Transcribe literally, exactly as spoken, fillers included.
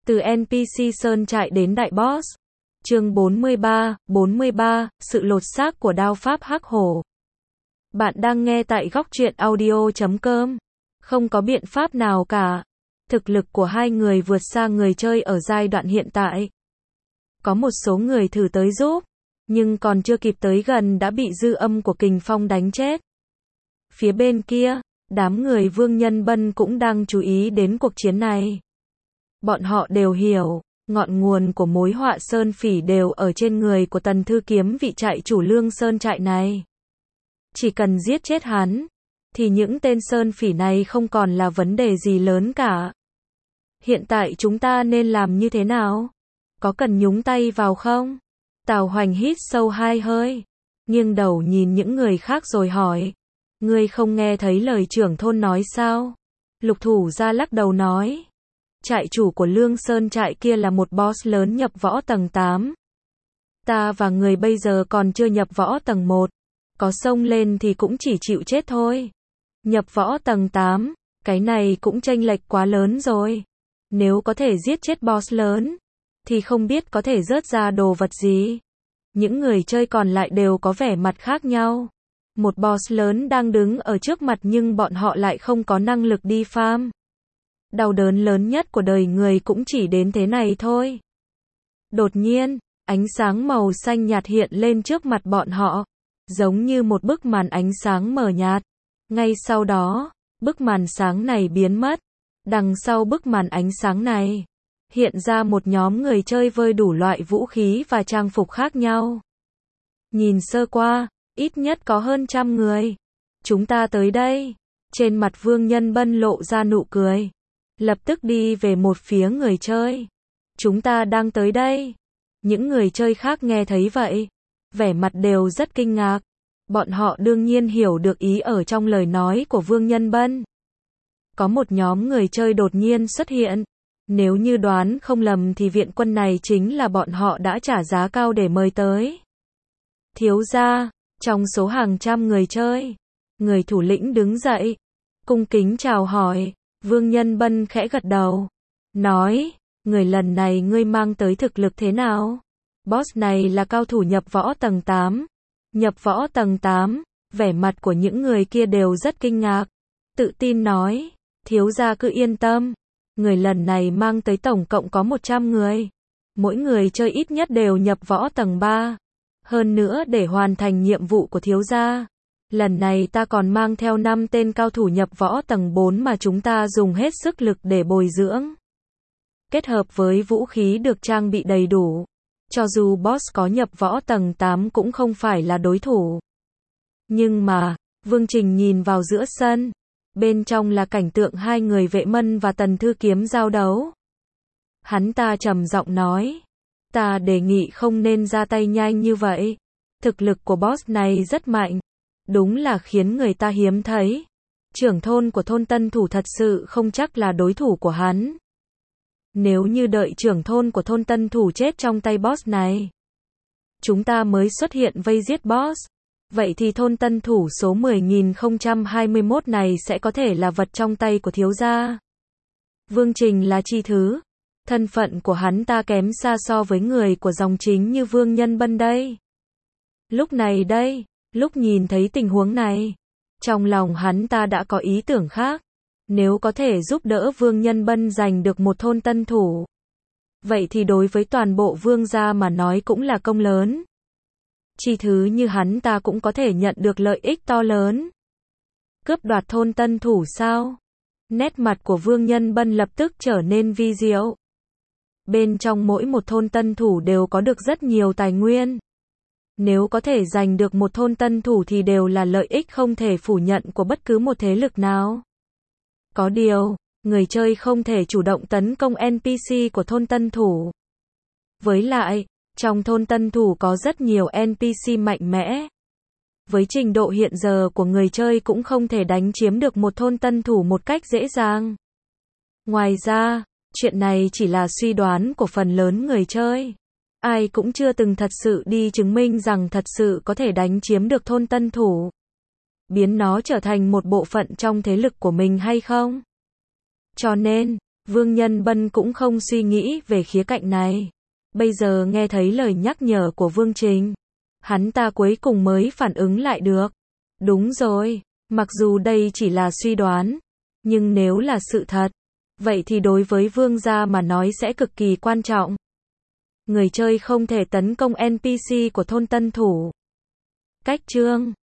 Từ en pê xê Sơn Trại đến Đại Boss. Chương bốn mươi ba, bốn mươi ba, sự lột xác của đao pháp hắc hổ. Bạn đang nghe tại góc truyện audio chấm com. Không có biện pháp nào cả. Thực lực của hai người vượt xa người chơi ở giai đoạn hiện tại. Có một số người thử tới giúp, nhưng còn chưa kịp tới gần đã bị dư âm của kình phong đánh chết. Phía bên kia, đám người Vương Nhân Bân cũng đang chú ý đến cuộc chiến này. Bọn họ đều hiểu, ngọn nguồn của mối họa sơn phỉ đều ở trên người của Tần Thư Kiếm, vị trại chủ Lương Sơn trại này. Chỉ cần giết chết hắn, thì những tên sơn phỉ này không còn là vấn đề gì lớn cả. Hiện tại chúng ta nên làm như thế nào? Có cần nhúng tay vào không? Tào Hoành hít sâu hai hơi, nghiêng đầu nhìn những người khác rồi hỏi. Ngươi không nghe thấy lời trưởng thôn nói sao? Lục Thủ Gia lắc đầu nói. Trại chủ của Lương Sơn trại kia là một boss lớn nhập võ tầng tám. Ta và người bây giờ còn chưa nhập võ tầng một. Có xông lên thì cũng chỉ chịu chết thôi. Nhập võ tầng tám, cái này cũng chênh lệch quá lớn rồi. Nếu có thể giết chết boss lớn, thì không biết có thể rớt ra đồ vật gì. Những người chơi còn lại đều có vẻ mặt khác nhau. Một boss lớn đang đứng ở trước mặt nhưng bọn họ lại không có năng lực đi farm. Đau đớn lớn nhất của đời người cũng chỉ đến thế này thôi. Đột nhiên, ánh sáng màu xanh nhạt hiện lên trước mặt bọn họ, giống như một bức màn ánh sáng mờ nhạt. Ngay sau đó, bức màn sáng này biến mất. Đằng sau bức màn ánh sáng này, hiện ra một nhóm người chơi với đủ loại vũ khí và trang phục khác nhau. Nhìn sơ qua, ít nhất có hơn trăm người. Chúng ta tới đây. Trên mặt Vương Nhân Bân lộ ra nụ cười. Lập tức đi về một phía người chơi. Chúng ta đang tới đây. Những người chơi khác nghe thấy vậy, vẻ mặt đều rất kinh ngạc. Bọn họ đương nhiên hiểu được ý ở trong lời nói của Vương Nhân Bân. Có một nhóm người chơi đột nhiên xuất hiện. Nếu như đoán không lầm thì viện quân này chính là bọn họ đã trả giá cao để mời tới. Thiếu gia, trong số hàng trăm người chơi, người thủ lĩnh đứng dậy, cung kính chào hỏi. Vương Nhân Bân khẽ gật đầu, nói, người lần này ngươi mang tới thực lực thế nào? Boss này là cao thủ nhập võ tầng tám. Nhập võ tầng tám, vẻ mặt của những người kia đều rất kinh ngạc. Tự tin nói, thiếu gia cứ yên tâm, người lần này mang tới tổng cộng có một trăm người. Mỗi người chơi ít nhất đều nhập võ tầng ba. Hơn nữa để hoàn thành nhiệm vụ của thiếu gia, lần này ta còn mang theo năm tên cao thủ nhập võ tầng bốn mà chúng ta dùng hết sức lực để bồi dưỡng. Kết hợp với vũ khí được trang bị đầy đủ, cho dù boss có nhập võ tầng tám cũng không phải là đối thủ. Nhưng mà, Vương Trình nhìn vào giữa sân, bên trong là cảnh tượng hai người Vệ Mân và Tần Thư Kiếm giao đấu. Hắn ta trầm giọng nói, ta đề nghị không nên ra tay nhanh như vậy. Thực lực của boss này rất mạnh, đúng là khiến người ta hiếm thấy. Trưởng thôn của thôn Tân Thủ thật sự không chắc là đối thủ của hắn. Nếu như đợi trưởng thôn của thôn Tân Thủ chết trong tay boss này, chúng ta mới xuất hiện vây giết boss, vậy thì thôn Tân Thủ số mười nghìn không trăm hai mươi mốt này sẽ có thể là vật trong tay của thiếu gia. Vương Trình là chi thứ, thân phận của hắn ta kém xa so với người của dòng chính như Vương Nhân Bân đây. Lúc này đây, lúc nhìn thấy tình huống này, trong lòng hắn ta đã có ý tưởng khác. Nếu có thể giúp đỡ Vương Nhân Bân giành được một thôn Tân Thủ, vậy thì đối với toàn bộ Vương gia mà nói cũng là công lớn. Chi thứ như hắn ta cũng có thể nhận được lợi ích to lớn. Cướp đoạt thôn Tân Thủ sao? Nét mặt của Vương Nhân Bân lập tức trở nên vi diệu. Bên trong mỗi một thôn Tân Thủ đều có được rất nhiều tài nguyên. Nếu có thể giành được một thôn Tân Thủ thì đều là lợi ích không thể phủ nhận của bất cứ một thế lực nào. Có điều, người chơi không thể chủ động tấn công en pê xê của thôn Tân Thủ. Với lại, trong thôn Tân Thủ có rất nhiều en pê xê mạnh mẽ. Với trình độ hiện giờ của người chơi cũng không thể đánh chiếm được một thôn Tân Thủ một cách dễ dàng. Ngoài ra, chuyện này chỉ là suy đoán của phần lớn người chơi. Ai cũng chưa từng thật sự đi chứng minh rằng thật sự có thể đánh chiếm được thôn Tân Thủ, biến nó trở thành một bộ phận trong thế lực của mình hay không. Cho nên, Vương Nhân Bân cũng không suy nghĩ về khía cạnh này. Bây giờ nghe thấy lời nhắc nhở của Vương Trình, hắn ta cuối cùng mới phản ứng lại được. Đúng rồi, mặc dù đây chỉ là suy đoán, nhưng nếu là sự thật, vậy thì đối với Vương gia mà nói sẽ cực kỳ quan trọng. Người chơi không thể tấn công en pê xê của thôn Tân Thủ. Cách chương